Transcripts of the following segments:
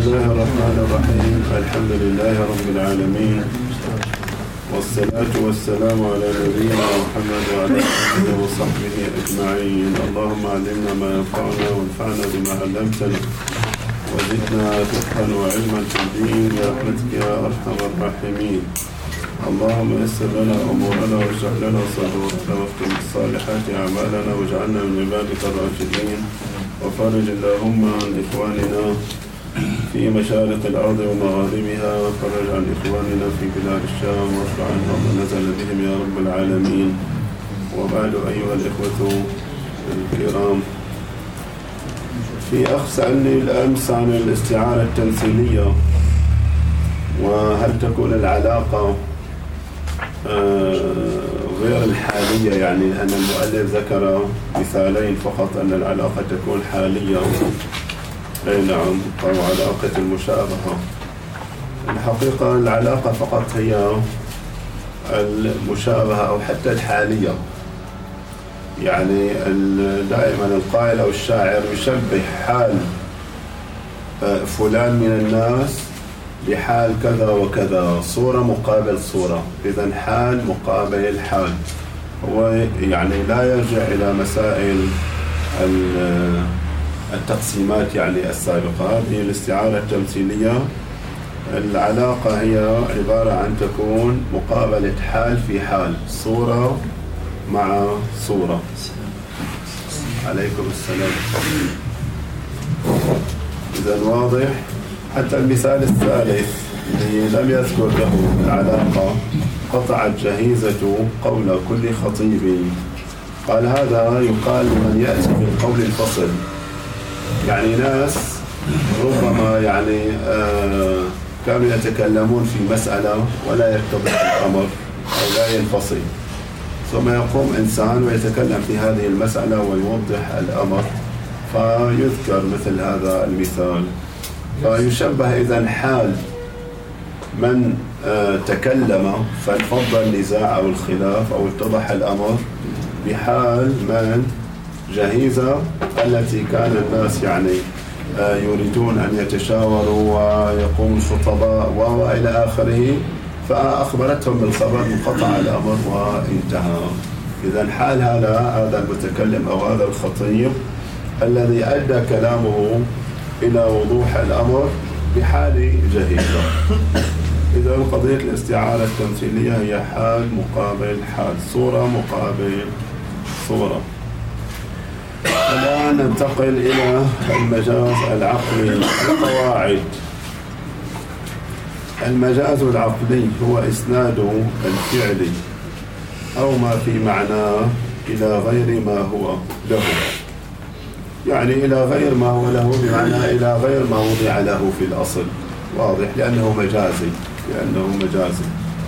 الله الرحمن الرحيم. الحمد لله رب العالمين، والصلاة والسلام على نبينا محمد وعلى آله وصحبه أجمعين. اللهم علمنا ما ينفعنا وانفعنا بما علمتنا وزدنا فقها وعلما في الدين برحمتك يا أرحم الراحمين. اللهم يسر لنا أمورنا واشرح لنا صدورنا واختم بالصالحات أعمالنا واجعلنا من عبادك الراشدين. وفرج اللهم عن إخواننا في مشارق الأرض ومغاربها، وفرج عن إخواننا في بلاد الشام وارفع عنهم ما نزل بهم يا رب العالمين. وبعد أيها الإخوة الكرام، في أخ سألني الأمس عن الاستعارة التمثيلية، وهل تكون العلاقة غير الحالية، يعني أن المؤلف ذكر مثالين فقط أن العلاقة تكون حالية. أي نعم، أو علاقة المشابهة. الحقيقة العلاقة فقط هي المشابهة أو حتى الحالية، يعني دائما القائل أو الشاعر يشبه حال فلان من الناس بحال كذا وكذا، صورة مقابل صورة، إذن حال مقابل حال. هو يعني لا يرجع إلى مسائل التقسيمات يعني السابقة. هذه الاستعارة التمثيلية، العلاقة هي عبارة عن تكون مقابلة حال في حال، صورة مع صورة. عليكم السلام. إذن واضح. حتى المثال الثالث الذي لم يذكر له العلاقة: قطعت جهيزة قول كل خطيب. قال هذا يقال لمن يأتي بالقول الفصل، يعني ناس ربما يعني كانوا يتكلمون في مسألة ولا يتضح الأمر أو لا ينفصل، ثم يقوم إنسان ويتكلم في هذه المسألة ويوضح الأمر، فيذكر مثل هذا المثال. فيشبه إذن حال من تكلم فانفض النزاع أو الخلاف أو اتضح الأمر بحال من جهيزة التي كان الناس يعني يريدون أن يتشاوروا ويقوم الخطباء وإلى آخره، فأخبرتهم بالخبر انقطع الأمر وانتهى. إذن حال هذا المتكلم أو هذا الخطيب الذي أدى كلامه إلى وضوح الأمر بحال جهيزة. إذن قضية الاستعارة التمثيلية هي حال مقابل حال، صورة مقابل صورة. الآن ننتقل إلى المجاز العقلي. القواعد: المجاز العقلي هو إسناد الفعل أو ما في معناه إلى غير ما هو له، يعني إلى غير ما هو له بمعنى إلى غير ما وضع له في الأصل. واضح، لأنه مجازي.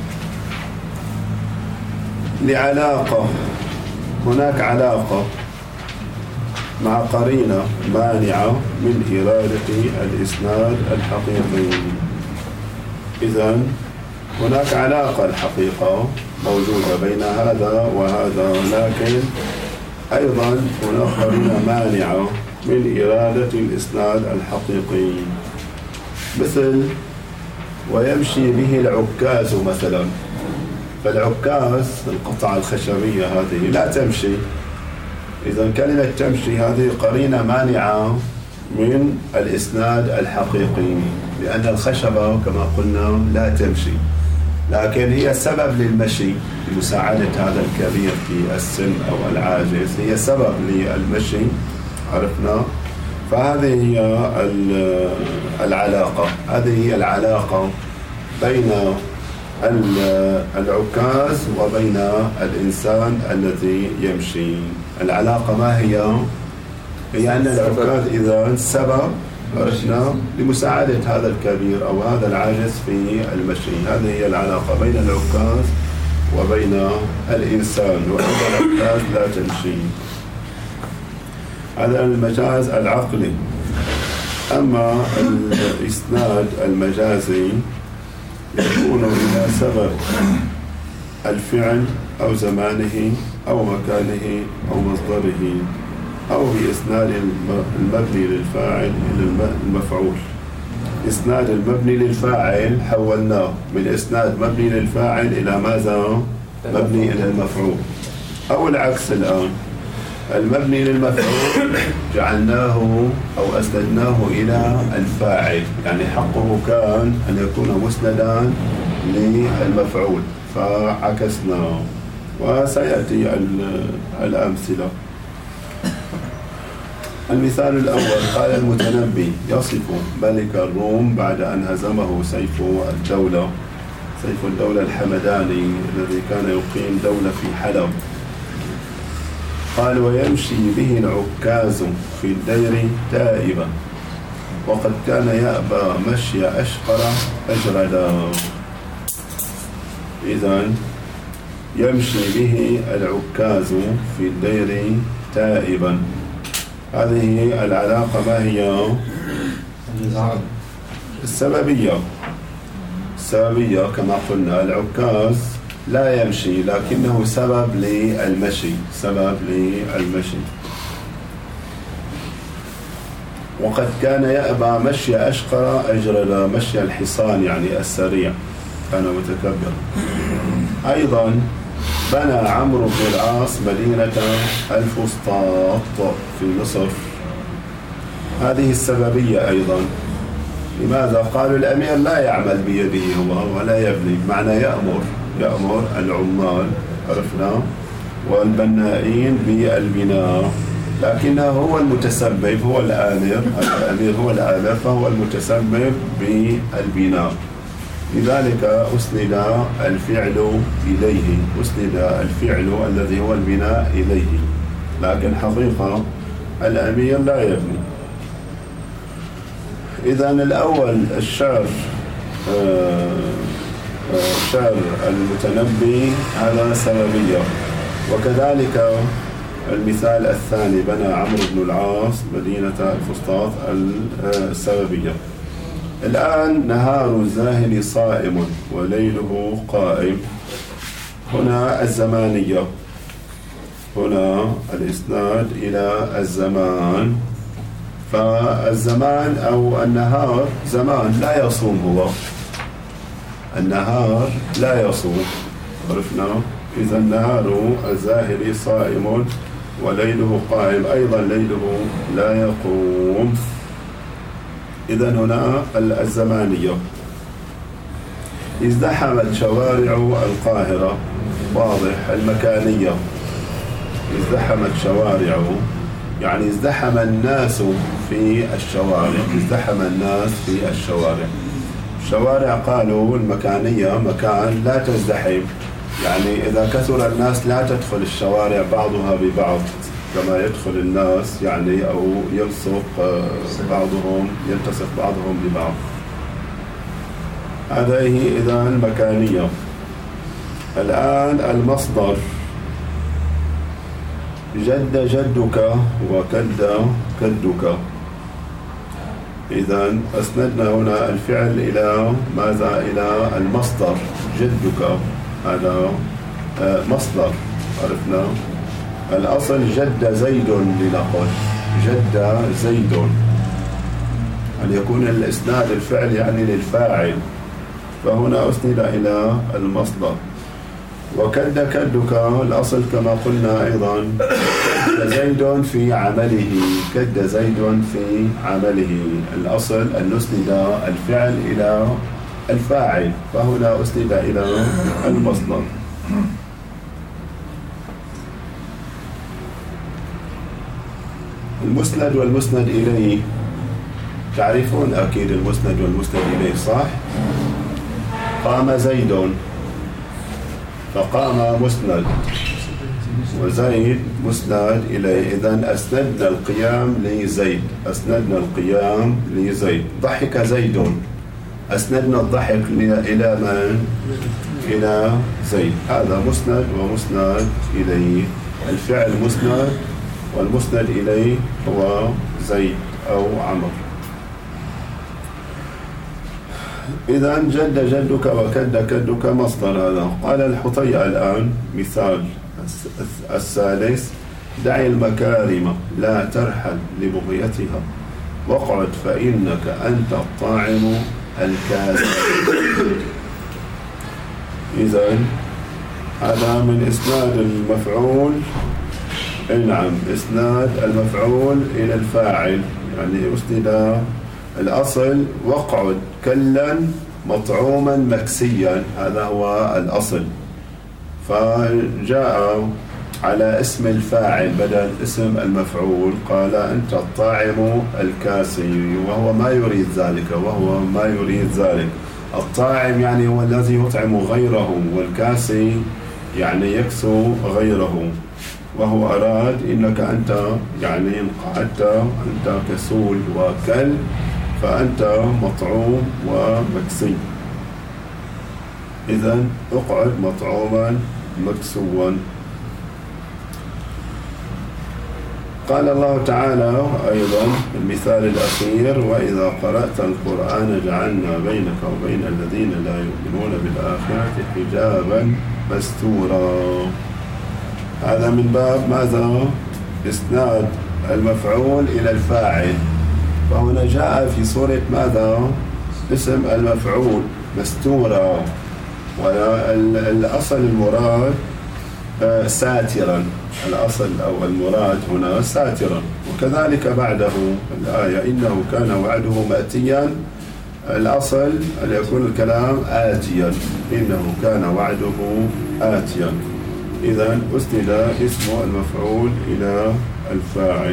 لعلاقة: هناك علاقة مع قرينة مانعة من إرادة الإسناد الحقيقي. إذن هناك علاقة الحقيقة موجودة بين هذا وهذا، لكن أيضا هناك قرينة مانعة من إرادة الإسناد الحقيقي، مثل ويمشي به العكاز مثلا. فالعكاز القطعة الخشبية هذه لا تمشي، إذن كلمة تمشي هذه قرينة مانعة من الإسناد الحقيقي، لأن الخشبة كما قلنا لا تمشي، لكن هي سبب للمشي لمساعدة هذا الكبير في السن أو العاجز، هي سبب للمشي، عرفنا. فهذه هي العلاقة، هذه هي العلاقة بين العكاز وبين الإنسان الذي يمشي. العلاقة ما هي؟ هي أن العكاز إذا سبب، عرفنا، لمساعدة هذا الكبير أو هذا العاجز في المشي. هذه هي العلاقة بين العكاز وبين الإنسان، وأن العكاز لا تمشي. هذا المجاز العقلي. أما الإسناد المجازي يكون إلى سبب الفعل أو زمانه أو مكانه أو مصدره، أو بإسناد المبني للفاعل إلى المفعول. إسناد المبني للفاعل حولناه من إسناد مبني للفاعل إلى ماذا؟ مبني إلى المفعول، أو العكس. الآن المبني للمفعول جعلناه أو أسندناه إلى الفاعل، يعني حقه كان أن يكون مسندا للمفعول فعكسناه، وسيأتي الأمثلة. المثال الأول: قال المتنبي يصف ملك الروم بعد أن هزمه سيف الدولة الحمداني الذي كان يقيم دولة في حلب. قال: ويمشي به العكاز في الدير تائبا، وقد كان يأبى مشي أشقر أجردا. إذن يمشي به العكاز في الدير تائبا، هذه العلاقة ما هي؟ السببية كما قلنا. العكاز لا يمشي لكنه سبب للمشي. وقد كان يأبى مشي أشقر أجرد، مشي الحصان يعني السريع، كان متكبر. أيضا بنى عمرو بن العاص مدينة الفسطاط في مصر، هذه السببية أيضا. لماذا؟ قالوا الأمير لا يعمل بيده هو ولا يبني، معنى يأمر العمال، عرفنا، والبنائين بالبناء، لكنه هو المتسبب، هو الآمر، الأمير هو الآمر، فهو المتسبب بالبناء. لذلك أسند الفعل إليه، أسند الفعل الذي هو البناء إليه، لكن حقيقة الأمير لا يبني. إذن الأول الشعر، شعر المتنبي، هذا سببية. وكذلك المثال الثاني: بنى عمرو بن العاص مدينة الفسطاط، السببية. الآن: نهار الزاهد صائم وليله قائم، هنا الزمانية، هنا الإسناد إلى الزمان. فالزمان أو النهار زمان لا يصوم، هو النهار لا يصوم، عرفنا. إذا نهار الزاهد صائم وليله قائم، أيضا ليله لا يقوم. إذا هنا الزمانية. ازدحمت شوارع القاهرة، واضح. المكانية: ازدحمت شوارع يعني ازدحم الناس في الشوارع، ازدحم الناس في الشوارع. الشوارع قالوا المكانية مكان لا تزدحم، يعني إذا كثر الناس لا تدخل الشوارع بعضها ببعض كما يدخل الناس، يعني أو يلصق بعضهم، يلتصق بعضهم ببعض. هذه إذا المكانية. الآن المصدر: جد جدك وكد كدك. إذا أسندنا هنا الفعل إلى ماذا؟ إلى المصدر. جدك هذا مصدر، عرفنا. الأصل جد زيد لنقل، جد زيد، أن يكون الإسناد الفعل يعني للفاعل، فهنا أسند إلى المصدر. وكد كدك الأصل كما قلنا أيضا زيد في عمله، كد زيد في عمله، الأصل أن نسند الفعل إلى الفاعل، فهنا أسند إلى المصدر. المسند والمسند إليه، تعرفون أكيد المسند والمسند إليه، صح؟ قام زيد فقام مسند، وزيد مسند إليه. إذن أسندنا القيام لزيد، أسندنا القيام لزيد. ضحك زيد، أسندنا الضحك إلى من؟ إلى زيد. هذا مسند ومسند إليه. الفعل مسند والمسند إليه هو زيد أو عمرو. إذا جد جدك وكد كدك مصدر هذا. قال الحطيئة الآن مثال الثالث: دعي المكارم لا ترحل لبغيتها، واقعد فإنك أنت الطاعم الكاسي. إذن هذا من إسناد المفعول، نعم، إسناد المفعول إلى الفاعل، يعني أسند الأصل واقعد كلا مطعوما مكسيا، هذا هو الأصل، فجاء على اسم الفاعل بدل اسم المفعول، قال أنت الطاعم الكاسي، وهو ما يريد ذلك. الطاعم يعني هو الذي يطعم غيره، والكاسي يعني يكسو غيره، وهو أراد إنك أنت يعني قعدت أنت كسول وكل، فأنت مطعوم ومكسي. إذن اقعد مطعوما مكسوا. قال الله تعالى أيضا المثال الأخير: وإذا قرأت القرآن جعلنا بينك وبين الذين لا يؤمنون بالآخرة حجابا مستورا. هذا من باب ماذا؟ إسناد المفعول إلى الفاعل، فهنا جاء في صورة ماذا؟ اسم المفعول مستورا، والأصل المراد ساترا، الأصل أو المراد هنا ساترا. وكذلك بعده الآية: إنه كان وعده مأتيا، الأصل أن يكون الكلام آتيا، إنه كان وعده آتيا. إذن أسند اسم المفعول إلى الفاعل.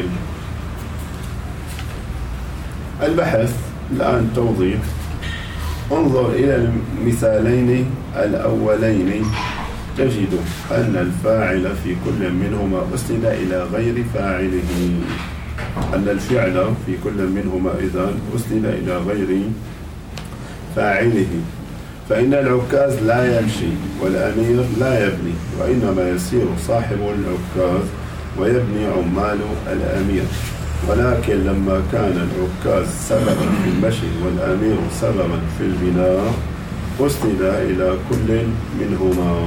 البحث الآن توضيح. انظر إلى المثالين الأولين، تجد أن الفاعل في كل منهما أسند إلى غير فاعله، أن الفعل في كل منهما إذن أسند إلى غير فاعله. فإن العكاز لا يمشي والأمير لا يبني، وإنما يسير صاحب العكاز ويبني عمال الأمير. ولكن لما كان العكاز سببا في المشي والأمير سببا في البناء أسند إلى كل منهما.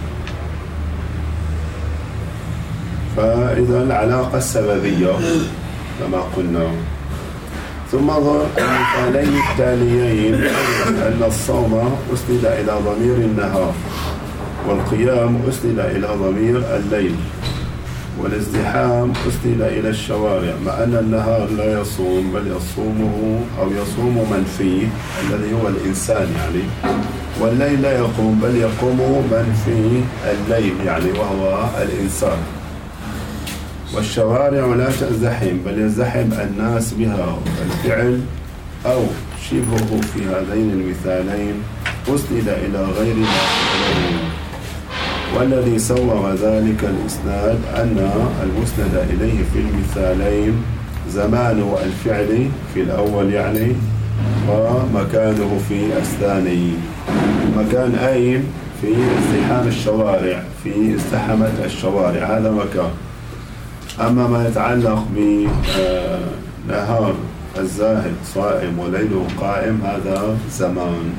فإذا العلاقة السببية كما قلنا. ثم انظر المثالين التاليين: أن الصوم أسند إلى ضمير النهار، والقيام أسند إلى ضمير الليل، والازدحام أسند إلى الشوارع، مع أن النهار لا يصوم بل يصومه أو يصوم من فيه الذي هو الإنسان يعني، والليل لا يقوم بل يقوم من في الليل يعني وهو الإنسان. والشوارع لا تزدحم بل يزدحم الناس بها. الفعل أو شبهه في هذين المثالين أسند إلى غير ما فعله، والذي سوغ ذلك الإسناد أن المسند إليه في المثالين زمان الفعل في الأول يعني، ومكانه في الثاني. مكان أين؟ في ازدحام الشوارع، في ازدحامة الشوارع، هذا مكان. أما ما يتعلق بنهار الزاهد صائم وليله قائم هذا زمان.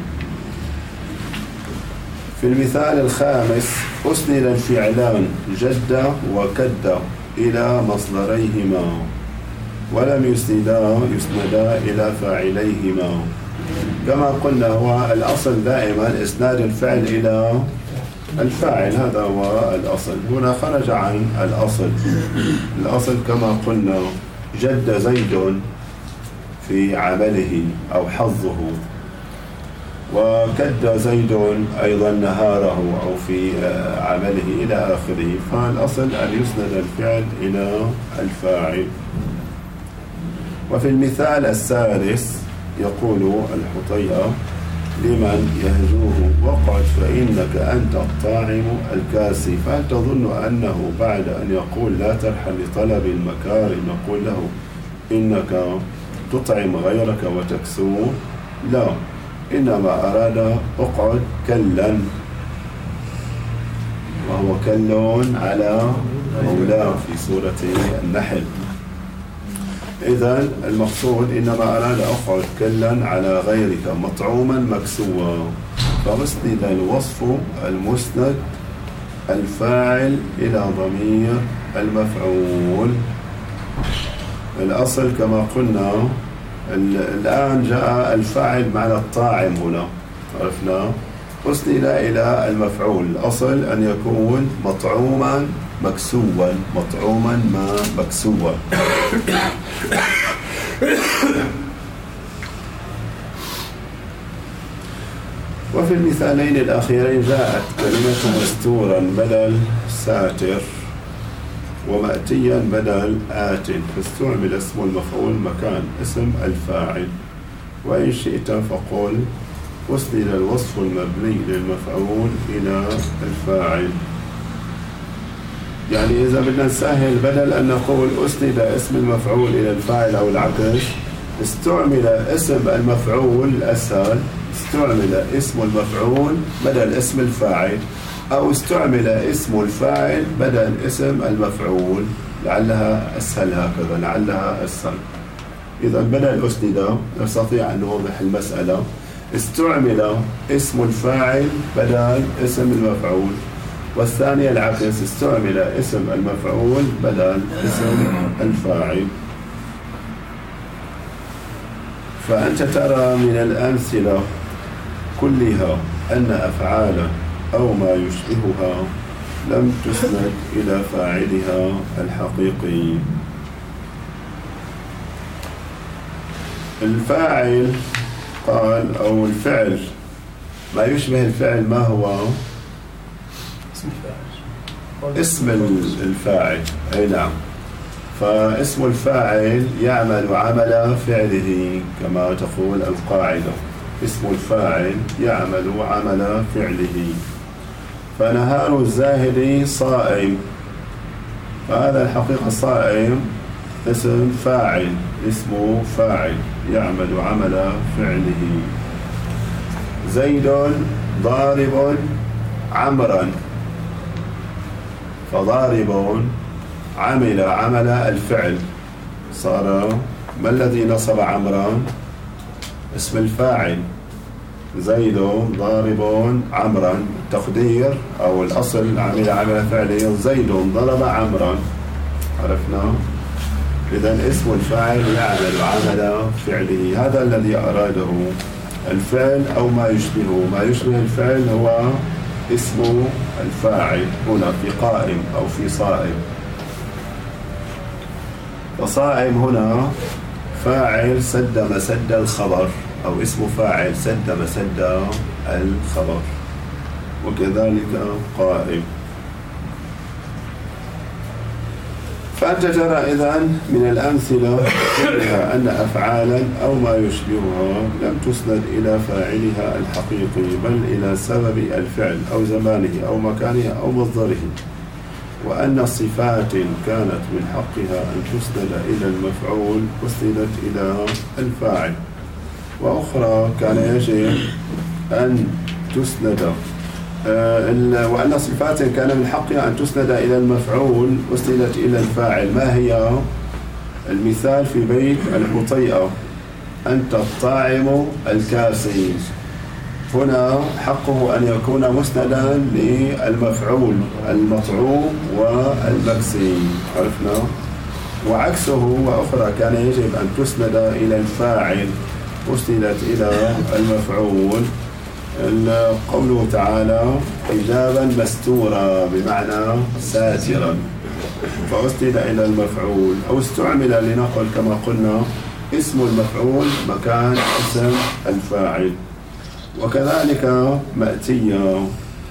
في المثال الخامس أسند الفعلان جد وكد إلى مصدريهما، ولم يسندا إلى فاعليهما. كما قلنا هو الأصل دائما إسناد الفعل إلى الفاعل، هذا هو الأصل. هنا خرج عن الأصل كما قلنا: جد زيد في عمله أو حظه، وكد زيد أيضا نهاره أو في عمله إلى آخره. فالأصل أن يسند الفعل إلى الفاعل. وفي المثال السادس يقول الحطيئة لمن يهجوه: واقعد فإنك أنت الطاعم الكاسي. فهل تظن أنه بعد أن يقول لا ترحل لطلب المكارم نقول له إنك تطعم غيرك وتكسوه؟ لا، إنما أراد اقعد كلا، وهو كل على مولاه في سورة النحل. إذن المقصود إنما أراد اقعد كلا على غيرك مطعوما مكسوا، فأسند الوصف المسند الفاعل إلى ضمير المفعول. الأصل كما قلنا الآن جاء الفاعل معنى الطاعم هنا، عرفنا؟ أسند إلى المفعول. الأصل أن يكون مطعوما مكسوا، مطعوما ما مكسوا. وفي المثالين الأخيرين جاءت كلمة مستورا بدل ساتر، ومأتيا بدل آت، فاستعمل اسم المفعول مكان اسم الفاعل. وإن شئت فقل أسند الوصف المبني للمفعول إلى الفاعل. يعني إذا بدنا نسهل، بدل أن نقول أسند اسم المفعول إلى الفاعل أو العكس، استعمل اسم المفعول الأسهل، استعمل اسم المفعول بدل اسم الفاعل، أو استعمل اسم الفاعل بدل اسم المفعول، لعلها أسهل هكذا، لعلها أسهل. إذا بدل أسند نستطيع أن نوضح المسألة. استعمل اسم الفاعل بدل اسم المفعول، والثانية العكس، استعمل اسم المفعول بدل اسم الفاعل. فأنت ترى من الأمثلة كلها أن أفعال أو ما يشبهها لم تسند إلى فاعلها الحقيقي. الفاعل قال، أو الفعل ما يشبه الفعل، ما هو؟ اسم الفاعل. أي نعم. فاسم الفاعل يعمل عمل فعله كما تقول القاعدة، اسم الفاعل يعمل عمل فعله. فنهار الزاهد صائم، فهذا الحقيقة صائم اسم فاعل، اسمه فاعل يعمل عمل فعله. زيد ضارب عمرا، فضارب عمل عمل الفعل، صار ما الذي نصب عمرا؟ اسم الفاعل. زيد ضارب عمرا، التقدير أو الأصل عمل عمل فعله، زيد ضرب عمرا، عرفنا؟ إذن اسم الفاعل يعمل عمل فعله. هذا الذي أراده الفعل أو ما يشبهه. ما يشبه الفعل هو اسم الفاعل هنا في قائم أو في صائم. فصائم هنا فاعل سد مسد الخبر، أو اسم فاعل سد مسد الخبر، وكذلك قائم. فأنت ترى إذن من الأمثلة كلها أن أفعالا أو ما يشبهها لم تسند إلى فاعلها الحقيقي، بل إلى سبب الفعل أو زمانه أو مكانه أو مصدره، وأن صفات كانت من حقها أن تسند إلى المفعول أسندت إلى الفاعل، وأخرى كان يجب أن تسند، وأن صفات كان من حقها أن تسند إلى المفعول أسندت إلى الفاعل. ما هي؟ المثال في بيت الحطيئة، أنت الطاعم الكاسي، هنا حقه أن يكون مسندا للمفعول المطعوم والمكسي، عرفنا؟ وعكسه، وأخرى كان يجب أن تسند إلى الفاعل أسندت إلى المفعول. قوله تعالى حجابا مستورا بمعنى ساترا، فأسند إلى المفعول، أو استعمل لنقل كما قلنا اسم المفعول مكان اسم الفاعل. وكذلك مأتية،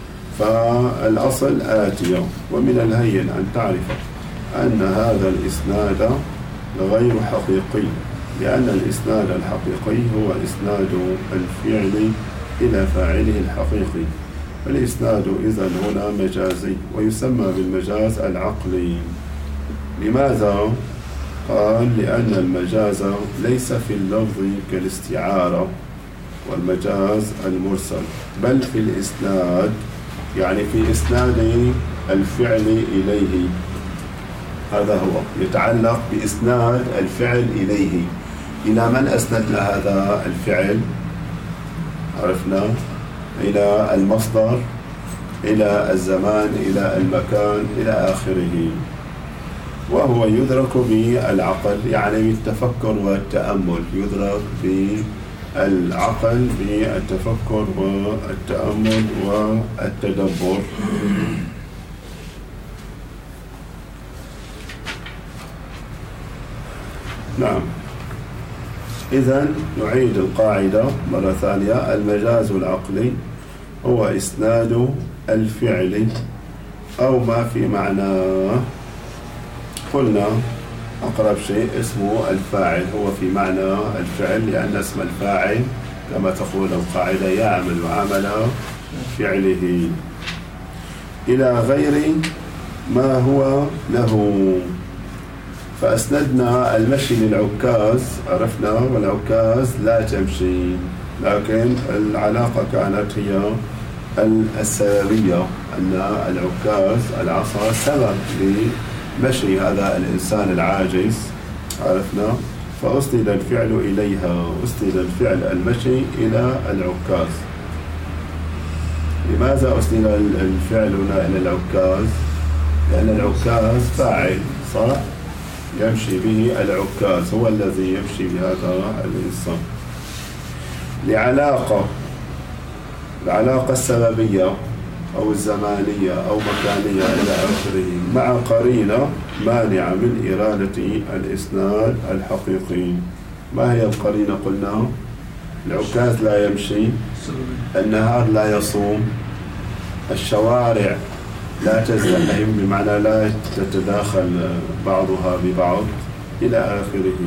فالأصل آتية. ومن الهين أن تعرف أن هذا الإسناد غير حقيقي، لأن الإسناد الحقيقي هو إسناد الفعل إلى فاعله الحقيقي. فالإسناد إذن هنا مجازي، ويسمى بالمجاز العقلي. لماذا؟ قال لأن المجاز ليس في اللفظ كالاستعارة والمجاز المرسل، بل في الإسناد، يعني في إسناد الفعل إليه. هذا هو يتعلق بإسناد الفعل إليه. إلى من أسندنا هذا الفعل؟ عرفنا؟ إلى المصدر، إلى الزمان، إلى المكان، إلى آخره. وهو يدرك بالعقل، يعني بالتفكر والتأمل، يدرك بالعقل بالتفكر والتأمل والتدبر. نعم. إذن نعيد القاعدة مرة ثانية: المجاز العقلي هو إسناد الفعل أو ما في معناه. قلنا أقرب شيء اسمه الفاعل، هو في معنى الفعل، لأن اسم الفاعل كما تقول القاعدة يعمل عمل فعله، إلى غير ما هو له. فأسندنا المشي للعكاز، عرفنا والعكاز لا تمشي، لكن العلاقة كانت هي السببية، أن العكاز العصا سبب لمشي هذا الإنسان العاجز، عرفنا، فأسند الفعل إليها، أسند الفعل المشي إلى العكاز. لماذا أسند الفعل إلى العكاز؟ لأن العكاز فاعل، صح؟ يمشي به العكاز، هو الذي يمشي بهذا الإنسان. العلاقة السببية أو الزمانية أو مكانية إلى آخره، مع قرينة مانعة من إرادة الإسناد الحقيقي. ما هي القرينة؟ قلنا العكاز لا يمشي، النهار لا يصوم، الشوارع لا تزدحم، بمعنى لا تتداخل بعضها ببعض، إلى آخره.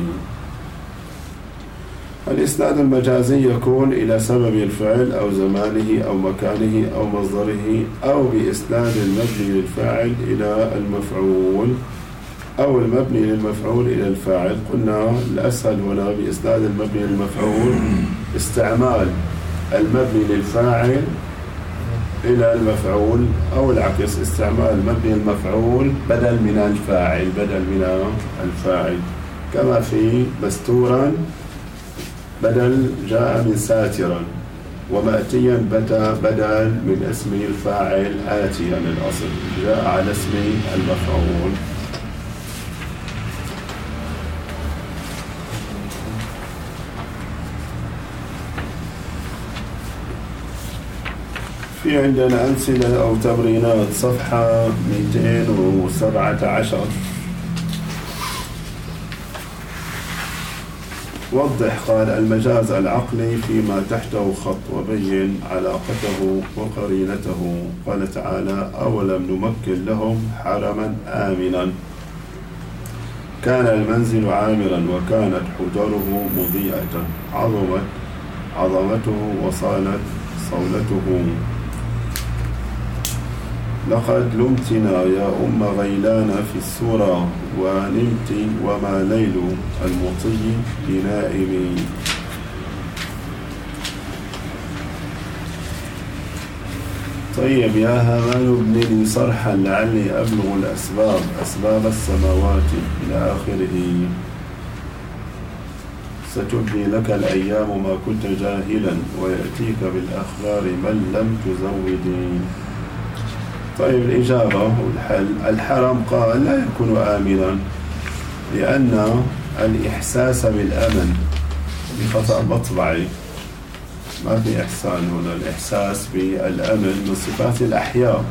الإسناد المجازي يكون إلى سبب الفعل أو زمانه أو مكانه أو مصدره، أو بإسناد المبني للفاعل إلى المفعول، أو المبني للمفعول إلى الفاعل. قلنا الأسهل هنا بإسناد المبني للمفعول استعمال المبني للفاعل إلى المفعول، أو العكس، استعمال مبني المفعول بدل من الفاعل، كما في مستورا بدل جاء من ساترا، ومأتيا بدل من اسم الفاعل آتيا، الأصل جاء على اسم المفعول. في عندنا أمثلة أو تمرينات، صفحة 217. وضح، قال: المجاز العقلي فيما تحته خط، وبين علاقته وقرينته. قال تعالى: أولم نمكن لهم حرما آمنا، كان المنزل عامرا وكانت حجره مضيئة، عظمت عظمته وصالت صولته، لقد لمتنا يا أم غيلان في السورة، ونمت وما ليل المطي بنائم. طيب: يا هامان ابن لي صرحا لعلي أبلغ الأسباب، أسباب السماوات، إلى آخره. ستبدي لك الأيام ما كنت جاهلا، ويأتيك بالأخبار من لم تزودي. طيب، الإجابة والحل: الحرم قال لا يكون آمنا، لأن الإحساس بالأمن بخطأ مطبعي، ما في إحسان هنا. الإحساس بالأمن من صفات الأحياء.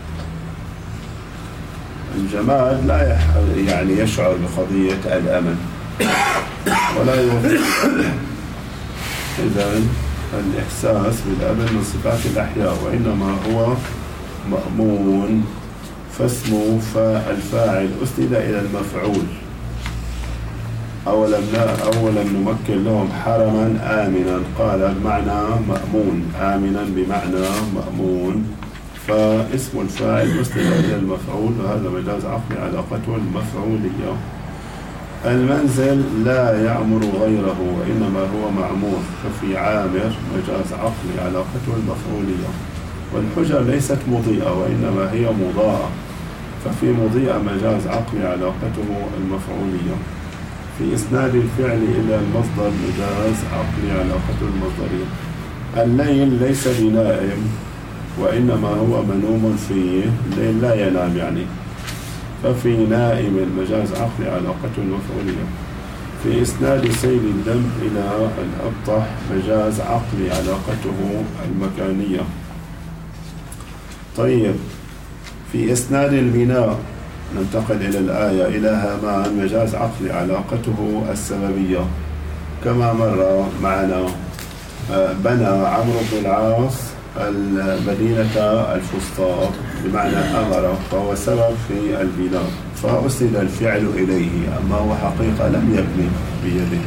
الجماد لا يعني يشعر بقضية الأمن ولا يوفق. إذن الإحساس بالأمن من صفات الأحياء، وإنما هو مأمون، فاسمه فالفاعل أسند إلى المفعول. أولا نمكن لهم حرما آمنا، قال بمعنى مأمون، آمنا بمعنى مأمون، فاسم الفاعل أسند إلى المفعول، وهذا مجاز عقلي علاقته المفعولية. المنزل لا يعمر غيره، وإنما هو معمور، ففي عامر مجاز عقلي علاقته المفعولية. والحجر ليست مضيئة، وإنما هي مضاءة، ففي مضيئة مجاز عقلي علاقته المفعولية. في إسناد الفعل إلى المصدر مجاز عقلي علاقته المصدرية. الليل ليس بنائم، وإنما هو منوم فيه، الليل لا ينام يعني، ففي نائم المجاز عقلي علاقته المفعولية. في إسناد سيل الدم إلى الأبطح مجاز عقلي علاقته المكانية. طيب، في إسناد البناء ننتقل إلى الآية إلى هامان مجاز عقلي علاقته السببية كما مر معنا. بنى عمرو بن العاص المدينة الفسطاط بمعنى أمر، فهو سبب في البناء فأسند الفعل إليه، أما هو حقيقة لم يبني بيده.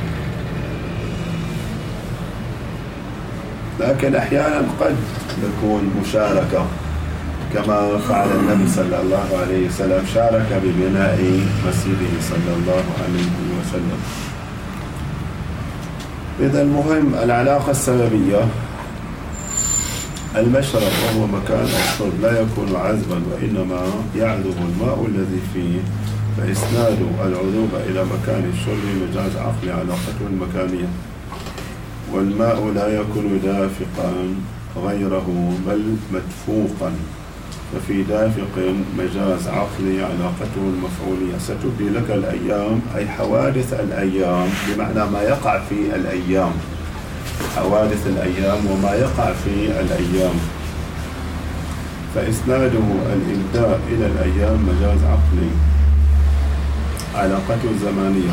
لكن أحيانا قد يكون مشاركة كما فعل النبي صلى الله عليه وسلم، شارك ببناء مسجده صلى الله عليه وسلم. إذا المهم العلاقة السببية. المشرب وهو مكان الشرب لا يكون عذبا وإنما يعذب الماء الذي فيه، فإسناد العذوبة إلى مكان الشرب مجاز عقلي علاقته المكانية. والماء لا يكون دافقا غيره بل مدفوقا، ففي دافق مجاز عقلي علاقته المفعولية. ستبدي لك الأيام أي حوادث الأيام، بمعنى ما يقع في الأيام، حوادث الأيام وما يقع في الأيام. فإسناده الإبداء إلى الأيام مجاز عقلي علاقته الزمانية.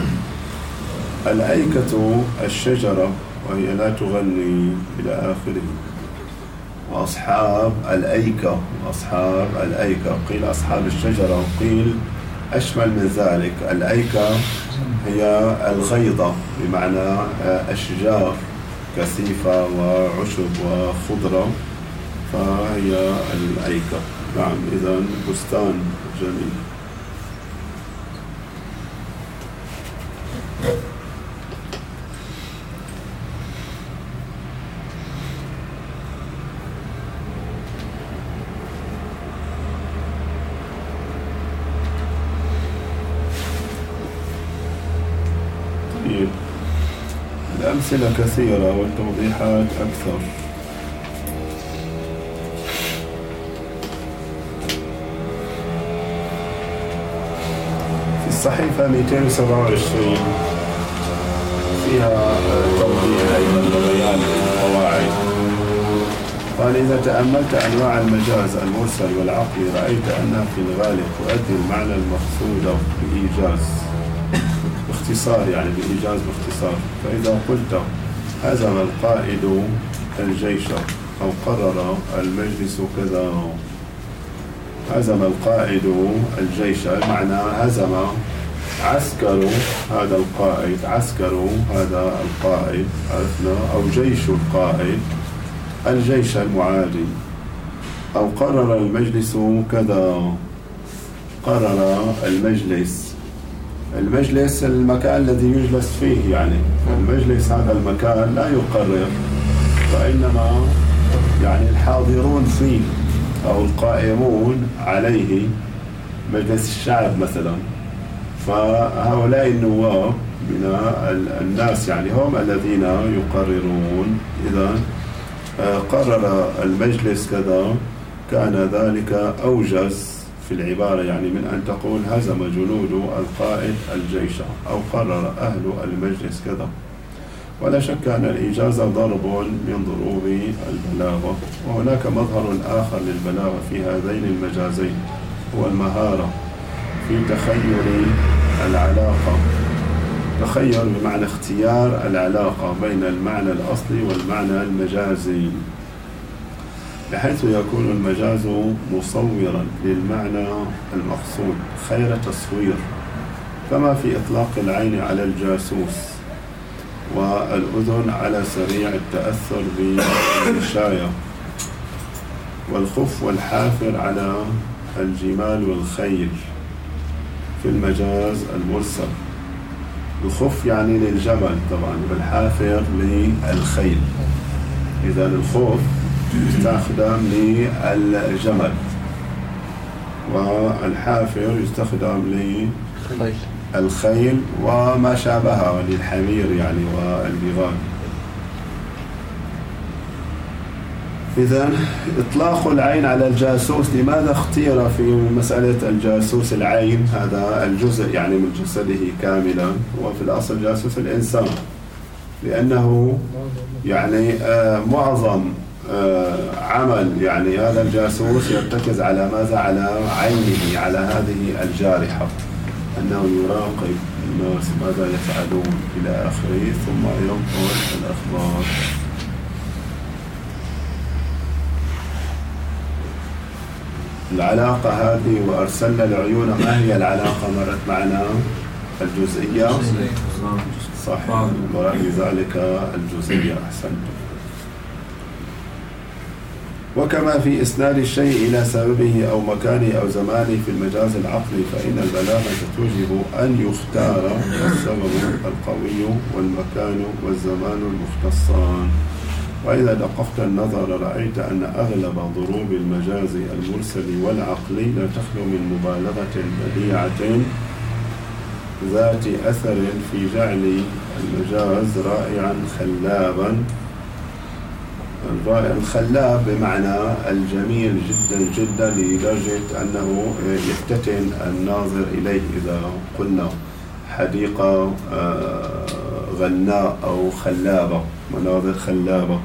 الأيكة الشجرة وهي لا تغني إلى آخره. وأصحاب الأيكة، أصحاب الأيكة قيل أصحاب الشجرة، وقيل أشمل من ذلك. الأيكة هي الغيضة بمعنى أشجار كثيفة وعشب وخضرة، فهي الأيكة. نعم، إذن بستان جميل. الأمثلة كثيرة والتوضيحات أكثر. في الصحيفة 227 فيها توضيح أيضا وبيان القواعد. قال: إذا تأملت أنواع المجاز المرسل والعقلي رأيت أنها في الغالب تؤدي المعنى المقصود بإيجاز باختصار، يعني بإيجاز باختصار. فإذا قلت هزم القائد الجيش أو قرر المجلس كذا، هزم القائد الجيش معنى هزم عسكر هذا القائد، عسكر هذا القائد، عرفنا، أو جيش القائد الجيش المعادي. أو قرر المجلس كذا، قرر المجلس، المجلس المكان الذي يجلس فيه، يعني المجلس هذا المكان لا يقرر، وإنما يعني الحاضرون فيه أو القائمون عليه، مجلس الشعب مثلا، فهؤلاء النواب من الناس يعني هم الذين يقررون. إذا قرر المجلس كذا كان ذلك أوجز في العبارة، يعني من أن تقول هزم جنود القائد الجيش أو قرر أهل المجلس كذا. ولا شك أن الإيجاز ضرب من ضروب البلاغة. وهناك مظهر آخر للبلاغة في هذين المجازين هو المهارة في تخيل العلاقة، تخيل بمعنى اختيار العلاقة بين المعنى الأصلي والمعنى المجازي، بحيث يكون المجاز مصورا للمعنى المقصود خير تصوير، كما في إطلاق العين على الجاسوس والأذن على سريع التأثر بالمشاية، والخف والحافر على الجمال والخيل في المجاز المرسل. الخف يعني للجمل طبعا، والحافر للخيل. إذا الخف يستخدم للجمل والحافر يستخدم للخيل وما شابهه للحمير يعني والبغال. إذن إطلاق العين على الجاسوس، لماذا اختير في مسألة الجاسوس العين؟ هذا الجزء يعني من جسده كاملا، وفي الأصل جاسوس الإنسان، لأنه يعني معظم عمل يعني هذا الجاسوس يرتكز على ماذا؟ على عينه، على هذه الجارحة، أنه يراقب الناس ماذا يفعلون إلى آخره، ثم ينقل الأخبار. العلاقة هذه وأرسلنا العيون، ما هي العلاقة؟ مرت معنا الجزئية، صح، ولذلك الجزئية. أحسنت. وكما في إسناد الشيء إلى سببه أو مكانه أو زمانه في المجاز العقلي، فإن البلاغة توجب أن يختار السبب القوي والمكان والزمان المختصان. وإذا دققت النظر رأيت أن أغلب ضروب المجاز المرسل والعقلي لا تخلو من مبالغة بديعة ذات أثر في جعل المجاز رائعا خلابا. الرائع الخلاب بمعنى الجميل جدا جدا، لدرجة أنه يفتتن الناظر إليه. إذا قلنا حديقة غناء أو خلابة، مناظر خلابة.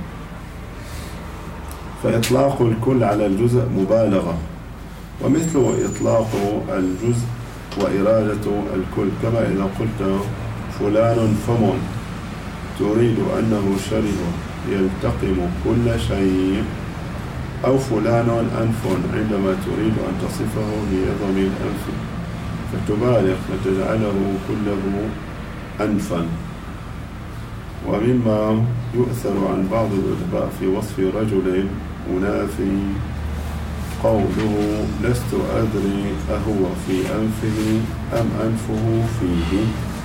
فإطلاق الكل على الجزء مبالغة، ومثل إطلاق الجزء وإرادة الكل، كما إذا قلت فلان فم تريد أنه شرب يلتقم كل شيء، أو فلان أنف عندما تريد أن تصفه بعظم الأنف، فتبالغ فتجعله كله أنفا. ومما يؤثر عن بعض الأدباء في وصف رجل منافي قوله لست أدري أهو في أنفه أم أنفه فيه.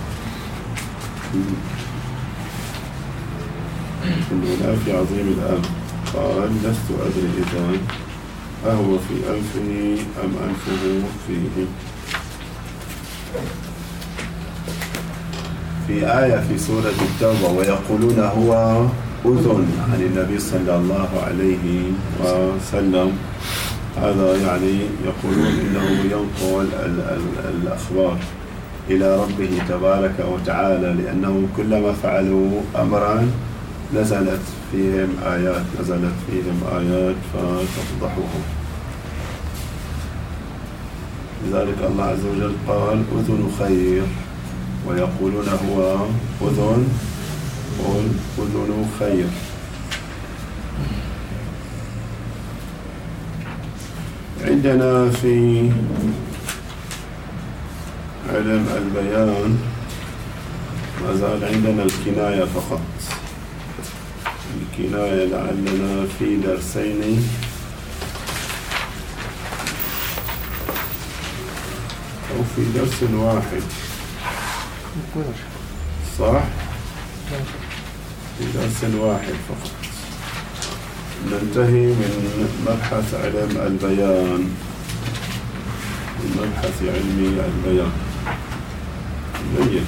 المنافي عظيم الأنف قال لست أدري إذن أهو في أنفه أم أنفه فيه. في آية في سورة التوبة ويقولون هو أذن عن النبي صلى الله عليه وسلم، هذا يعني يقولون إنه ينقل الأخبار إلى ربه تبارك وتعالى، لأنهم كلما فعلوا أمرا نزلت فيهم آيات فتفضحهم. لذلك الله عز وجل قال أذن خير، ويقولون هو أذن، قل أذن خير. عندنا في علم البيان ما زال عندنا الكناية فقط. الكناية لعلنا في درسين أو في درس واحد، صح؟ في درس واحد فقط ننتهي من مبحث علم البيان، من مبحث علم البيان. جيد.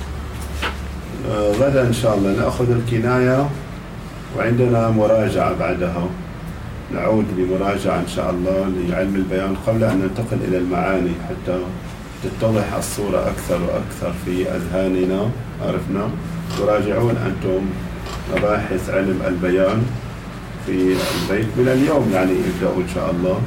غدا إن شاء الله نأخذ الكناية، وعندنا مراجعة بعدها، نعود بمراجعة إن شاء الله لعلم البيان قبل أن ننتقل إلى المعاني، حتى تتضح الصورة أكثر وأكثر في أذهاننا. عرفنا تراجعون أنتم مباحث علم البيان في البيت من اليوم، يعني ابدأوا إن شاء الله.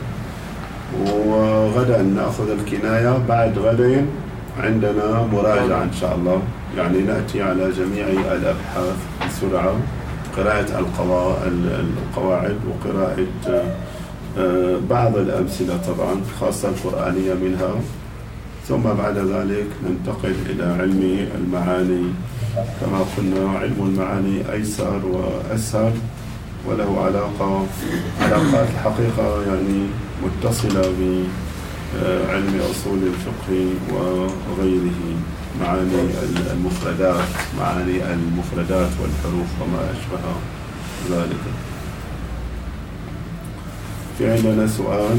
وغدا نأخذ الكناية، بعد غد عندنا مراجعة إن شاء الله، يعني نأتي على جميع الأبحاث بسرعة، قراءة القواعد وقراءة بعض الأمثلة طبعا خاصة القرآنية منها، ثم بعد ذلك ننتقل إلى علم المعاني. كما قلنا علم المعاني أيسر وأسهل، وله علاقات الحقيقة يعني متصلة بعلم أصول الفقه وغيره، معاني المفردات والحروف وما أشبه ذلك. في عندنا سؤال.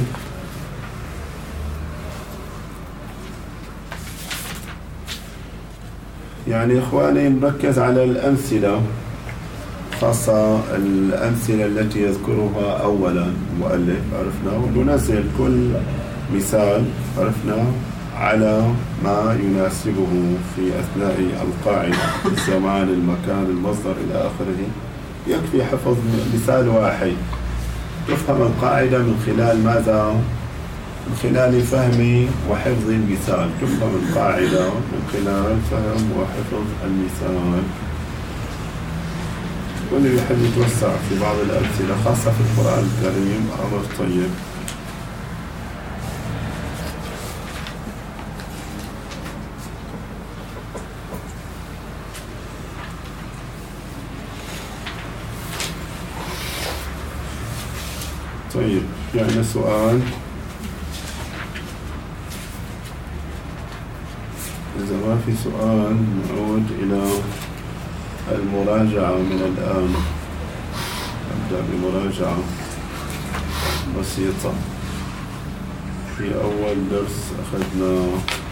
يعني إخواني نركز على الأمثلة خاصة الأمثلة التي يذكرها أولا المؤلف عرفنا، وننزل كل مثال عرفنا على ما يناسبه في أثناء القاعدة، الزمان، المكان، المصدر إلى آخره. يكفي حفظ مثال واحد تفهم القاعدة من خلال ماذا؟ من خلال فهم وحفظ المثال. تفهم القاعدة من خلال فهم وحفظ المثال. واللي يحب يتوسع في بعض الأمثلة خاصة في القرآن الكريم أمر طيب. طيب يعني سؤال، إذا ما في سؤال نعود إلى المراجعة من الآن. أبدأ بمراجعة بسيطة. في أول درس أخذنا،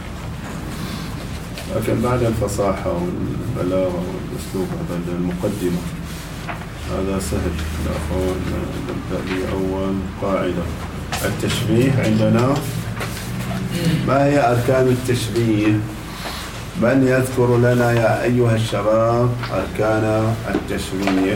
لكن بعد الفصاحة والبلاغة والأسلوب هذا المقدمة هذا سهل. الأخوان نبدأ بأول قاعدة، التشبيه عندنا. ما هي أركان التشبيه؟ من يذكر لنا يا أيها الشباب أركان التشبيه؟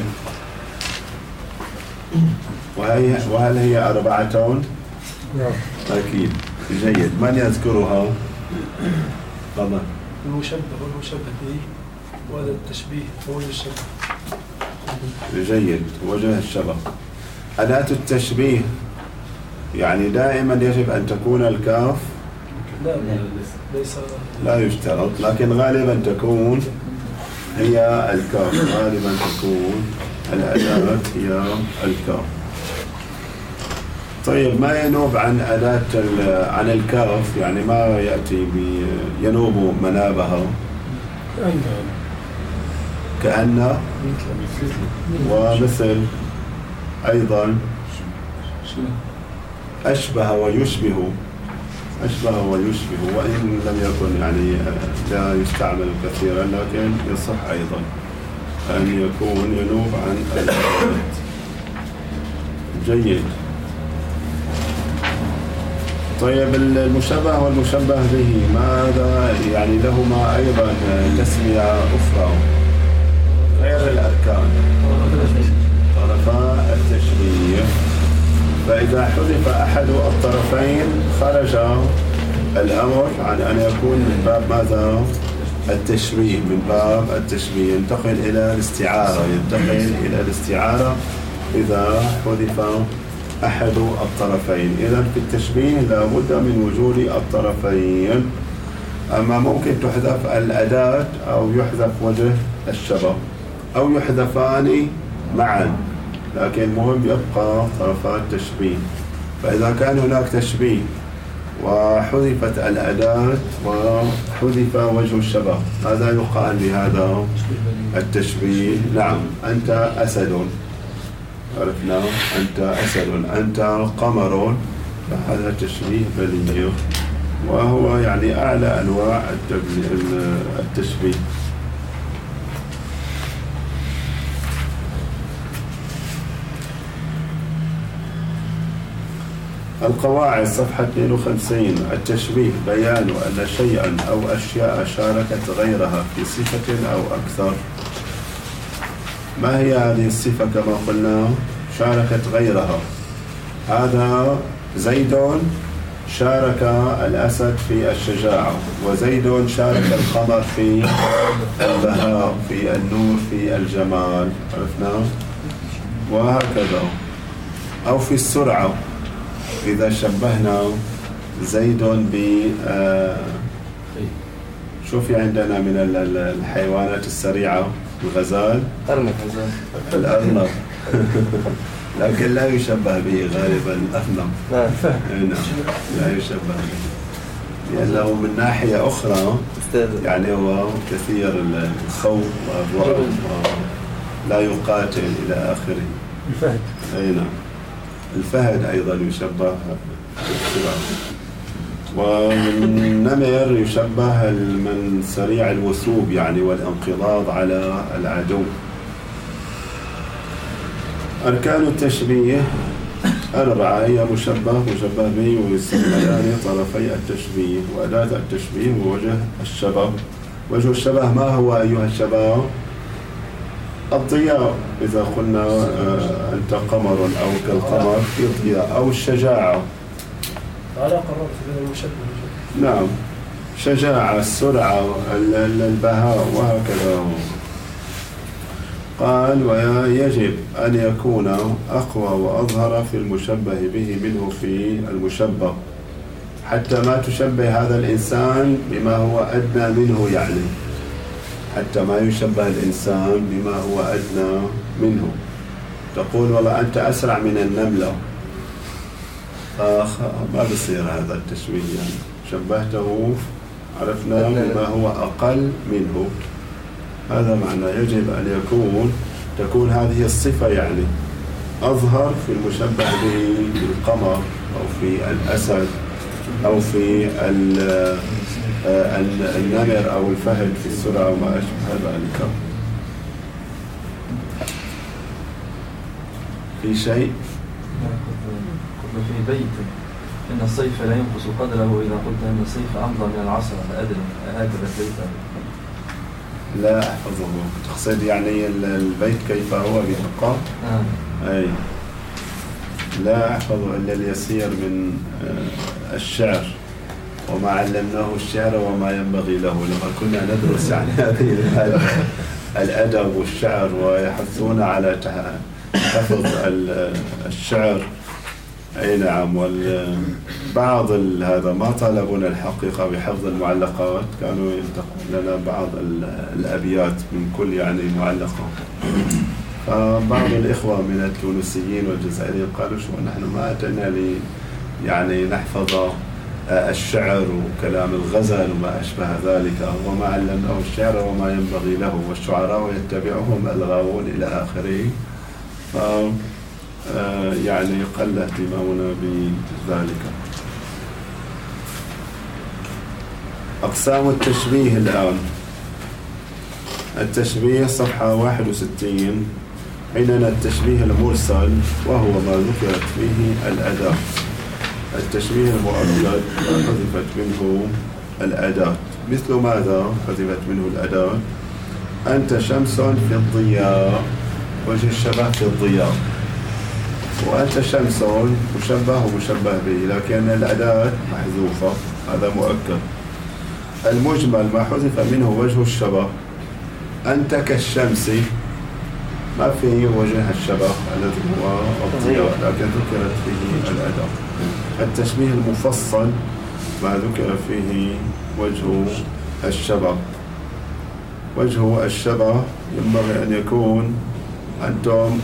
وهل هي 4؟ أكيد. جيد. من يذكرها؟ تفضل. المشبه والمشبه به، وهذا التشبيه وجه الشبه. جيد. وجه الشبه. أداة التشبيه يعني دائما يجب أن تكون الكاف؟ لا ليس، لا يشترط، لكن غالبا تكون هي الكاف. غالبا تكون الأداة هي الكاف. طيب ما ينوب عن عن الكاف؟ يعني ما يأتي ينوب منابها؟ كأن ومثل أيضا أشبه ويشبه. أشبه ويشبه، وإن لم يكن يعني لا يستعمل كثيرا، لكن يصح أيضا أن يكون ينوب عن الأداة. جيد. طيب المشبه والمشبه به ماذا يعني لهما أيضا تسمية أخرى غير الأركان؟ طرفا التشبيه. فإذا حذف أحد الطرفين خرج الأمر عن أن يكون من باب ماذا؟ التشبيه. من باب التشبيه ينتقل إلى الاستعارة. ينتقل إلى الاستعارة إذا حذف أحد الطرفين. إذن في التشبيه لا بد من وجود الطرفين. أما ممكن تحذف الأداة أو يحذف وجه الشبه أو يحذفان معا، لكن مهم يبقى طرفات التشبيه. فإذا كان هناك تشبيه وحذفت الأداة وحذف وجه الشبه، هذا يقال بهذا التشبيه. نعم، أنت أسد، عرفنا، أنت أسد، أنت قمر، فهذا تشبيه بليغ، وهو يعني أعلى أنواع التشبيه. القواعد صفحة 52. التشبيه بيان أن شيئا أو أشياء شاركت غيرها في صفة أو أكثر. ما هي هذه الصفة؟ كما قلنا شاركت غيرها. هذا زيد شارك الأسد في الشجاعة، وزيد شارك القمر في البهاء، في النور، في الجمال، عرفنا؟ وهكذا. أو في السرعة، إذا شبهنا زيد ب شو في عندنا من الحيوانات السريعة؟ الغزال، الأرنب لكن لا يشبه به غالبا الأرنب. نعم، لا يشبه به لأنه من ناحية أخرى يعني هو كثير الخوف والرعب، لا يقاتل إلى آخره. الفهد. أي نعم، الفهد أيضا يشبه بالسرعة. والنمر يشبه من سريع الوثوب يعني والانقضاض على العدو. أركان التشبيه 4 هي مشبه به ويستعملان طرفي التشبيه وأداة التشبيه ووجه الشبه. وجه الشبه ما هو أيها الشباب؟ الضياء، إذا قلنا أنت قمر أو كالقمر في الضياء، أو الشجاعة. علاقة رابطة بين المشبه. نعم، شجاعة، السرعة، البهاء وهكذا. قال ويجب أن يكون أقوى وأظهر في المشبه به منه في المشبه، حتى ما تشبه هذا الإنسان بما هو أدنى منه، يعني حتى ما يشبه الإنسان بما هو أدنى منه. تقول والله أنت أسرع من النملة، ما بصير هذا التشبيه، يعني شبهته عرفنا بما هو أقل منه. هذا معنى يجب أن تكون هذه الصفة يعني أظهر في المشبه به بالقمر أو في الأسد أو في النمر أو الفهد في السرعة وما أشبه ذلك. في شيء؟ قلت في بيت إن الصيف لا ينقص قدره إذا قلت أن الصيف أمضى من العصر فأدري هكذا البيت. لا أحفظه. تقصد يعني البيت كيف هو بحقه؟ أي لا أحفظ إلا اليسير من الشعر، وما علمناه الشعر وما ينبغي له. لما كنا ندرس يعني هذه الأدب والشعر ويحثون على حفظ الشعر. أي نعم. بعض هذا ما طلبنا الحقيقة بحفظ المعلقات، كانوا ينتقون لنا بعض الأبيات من كل يعني معلقة. فبعض الإخوة من التونسيين والجزائريين قالوا شو نحن ما أتينا يعني نحفظ الشعر وكلام الغزل وما أشبه ذلك، وما علمناه الشعر وما ينبغي له، والشعراء يتبعهم الغاوون إلى آخره. يعني قل اهتمامنا بذلك. أقسام التشبيه الآن. التشبيه صفحة 61. عندنا التشبيه المرسل وهو ما ذكرت فيه الأداة. التشبيه المؤكد ما حذفت منه الأداة. مثل ماذا حذفت منه الأداة؟ أنت شمس في الضياء، وجه الشبه في الضياء، وأنت شمس مشبه ومشبه به، لكن الأداة محذوفة، هذا مؤكد. المجمل ما حذف منه وجه الشبه. أنت كالشمس ما فيه وجه الشبه الذي هو الضياء، لكن ذكرت فيه الأداة. التشبيه المفصل ما ذكر فيه وجه الشبه. وجه الشبه ينبغي أن يكون أنتم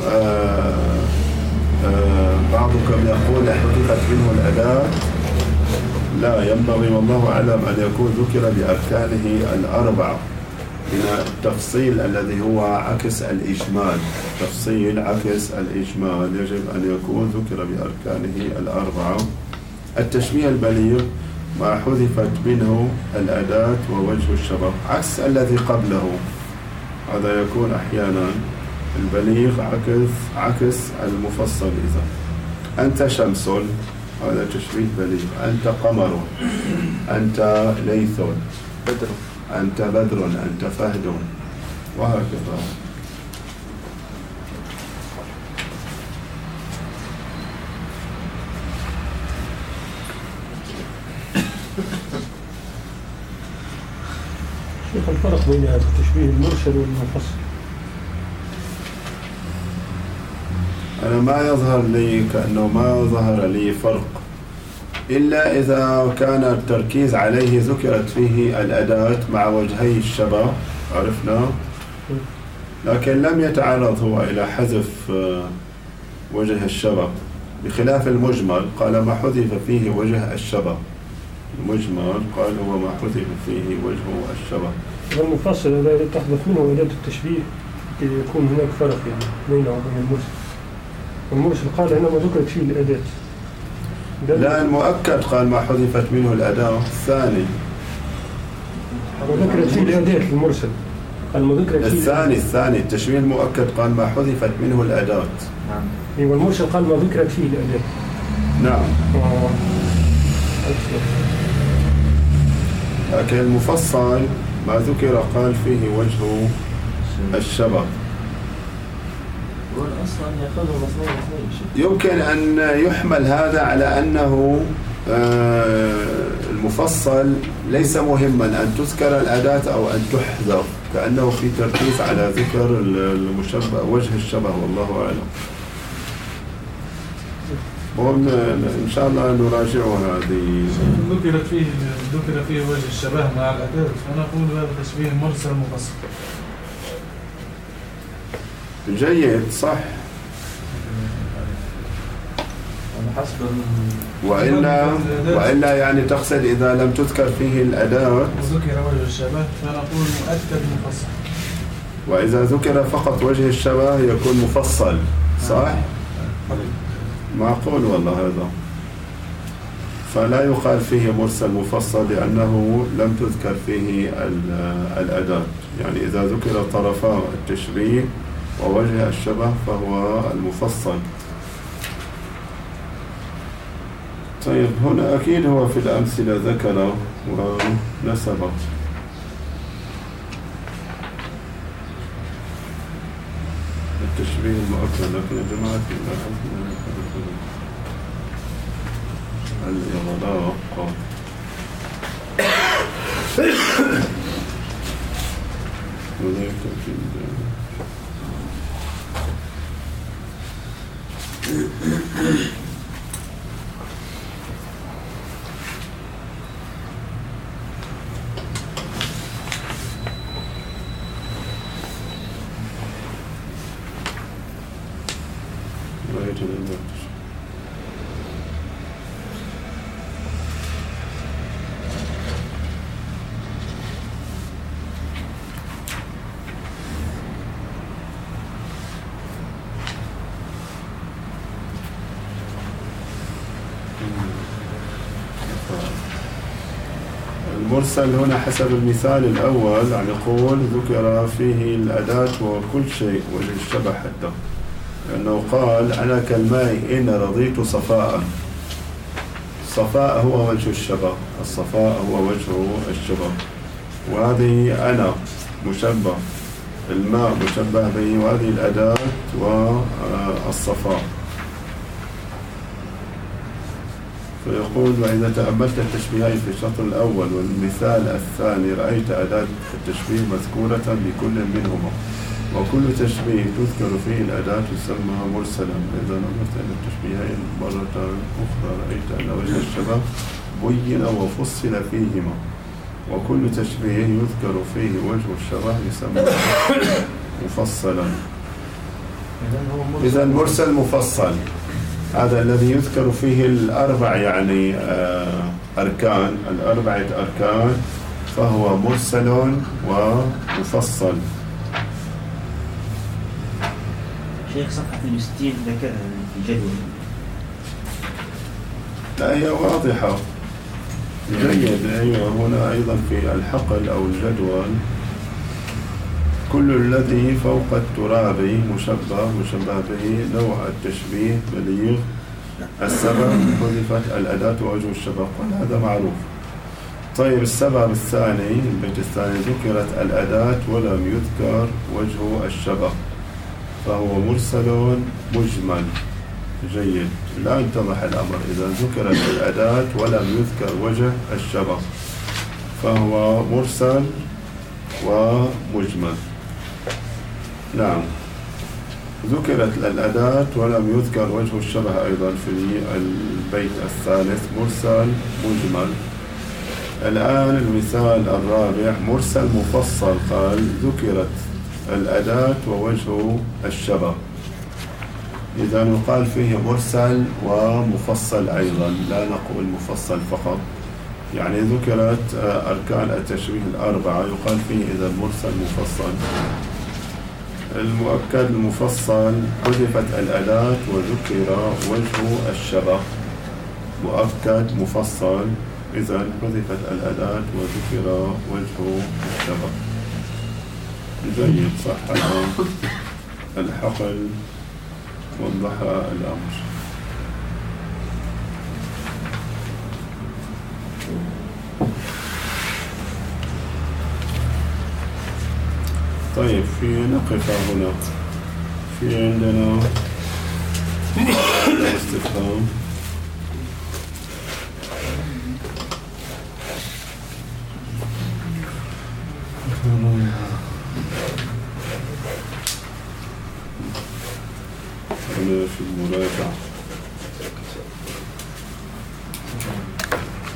بعضكم يقول حذفت منه الأداة. لا، ينبغي والله أعلم أن يكون ذكر بأركانه الأربعة من التفصيل الذي هو عكس الإجمال. تفصيل عكس الإجمال يجب أن يكون ذكر بأركانه الأربعة. التشبيه البليغ ما حذفت منه الأداة ووجه الشبه، عكس الذي قبله. هذا يكون أحيانا البليغ عكس المفصل. إذا أنت شمس هذا تشبيه بليغ، أنت قمر، أنت ليث، بدر، أنت بدر، أنت فهد، وهكذا. شيخ، الفرق بين هذا التشبيه المرسل والمفصل؟ أنا ما يظهر لي كأنه ما ظهر لي فرق، إلا إذا كان التركيز عليه ذكرت فيه الأداة مع وجهي الشبه، عرفنا، لكن لم يتعرض هو إلى حذف وجه الشبه، بخلاف المجمل قال ما حذف فيه وجه الشبه. المجمل قال هو ما حذف فيه وجه الشبه. والمفصل الذي تحذف منه أداة التشبيه يكون هناك فرق يعني بينه وبين المرسل. والمرسل قال إنما ذكرت فيه الأداة. لا، المؤكد قال ما حذفت منه الأداة. الثاني وذكرت فيه الأداة المرسل. الثاني التشبيه المؤكد قال ما حذفت منه الأداة. نعم. والمرسل قال ما ذكرت فيه الأداة. نعم. لكن المفصل ما ذكر قال فيه وجه الشبه. يمكن أن يحمل هذا على أنه المفصل ليس مهما أن تذكر الأداة أو أن تحذف، كأنه في تركيز على ذكر المشبه وجه الشبه، والله أعلم. إن شاء الله نراجع هذه. ذكر فيه وجه الشبه مع الأداة، فنقول هذا تشبيه مرسل مفصل. جيد، صح. وإلا يعني تقصد إذا لم تذكر فيه الأداة وذكر وجه الشبه فنقول مؤكد مفصل، وإذا ذكر فقط وجه الشبه يكون مفصل، صح؟ معقول والله هذا. فلا يقال فيه مرسل مفصل لأنه لم تذكر فيه الأداة. يعني إذا ذكر طرفا التشبيه ووجه الشبه فهو المفصل. طيب، هنا أكيد هو في الأمثلة ذكر ونسب. التشبيه المؤكد، لكن يا جماعة الإغلاق وذلك في المرسل هنا حسب المثال الأول عم يقول ذكر فيه الأداة وكل شيء وجه الشبه حتى، لأنه قال أنا كالماء إن رضيت صفاء. الصفاء هو وجه الشبه، الصفاء هو وجه الشبه، وهذه أنا مشبه، الماء مشبه به، وهذه الأداة والصفاء. فيقول وإذا تأملت التشبيهين في الشطر الأول والمثال الثاني رأيت أداة التشبيه مذكورة بكل منهما، وكل تشبيه تذكر فيه الأداة يسمى مرسلا. إذا نظرت إلى التشبيهين مرة أخرى رأيت أن وجه الشبه بين وفصل فيهما، وكل تشبيه يذكر فيه وجه الشبه يسمى مفصلا. إذا مرسل مفصل هذا الذي يذكر فيه الأربع، يعني أركان، الأربعة أركان، فهو مرسل ومفصل. شيخ صفحة 60 ذكرها في الجدول. لا، هي واضحة. جيد. أيوة، هنا أيضا في الحقل أو الجدول كل الذي فوق التراب مشبه به، نوع التشبيه بليغ، السبب حذفت الأداة ووجه الشبه، هذا معروف. طيب، السبب الثاني، البيت الثاني، ذكرت الأداة ولم يذكر وجه الشبه فهو مرسل مجمل. جيد، لا يتضح الأمر. إذا ذكرت الأداة ولم يذكر وجه الشبه فهو مرسل ومجمل. نعم، ذكرت الأداة ولم يذكر وجه الشبه أيضا في البيت الثالث، مرسل مجمل. الآن المثال الرابع مرسل مفصل، قال ذكرت الأداة ووجه الشبه. إذا يقال فيه مرسل ومفصل أيضا، لا نقول مفصل فقط. يعني ذكرت أركان التشبيه الأربعة يقال فيه إذا مرسل مفصل. المؤكد المفصل حذفت الأداة وذكر وجه الشبه، مؤكد مفصل، إذا حذفت الأداة وذكر وجه الشبه. جيد، صح. الحقل وضح الأمر. طيب نقف هنا. في عندنا استفهام. هنا في المراجعة.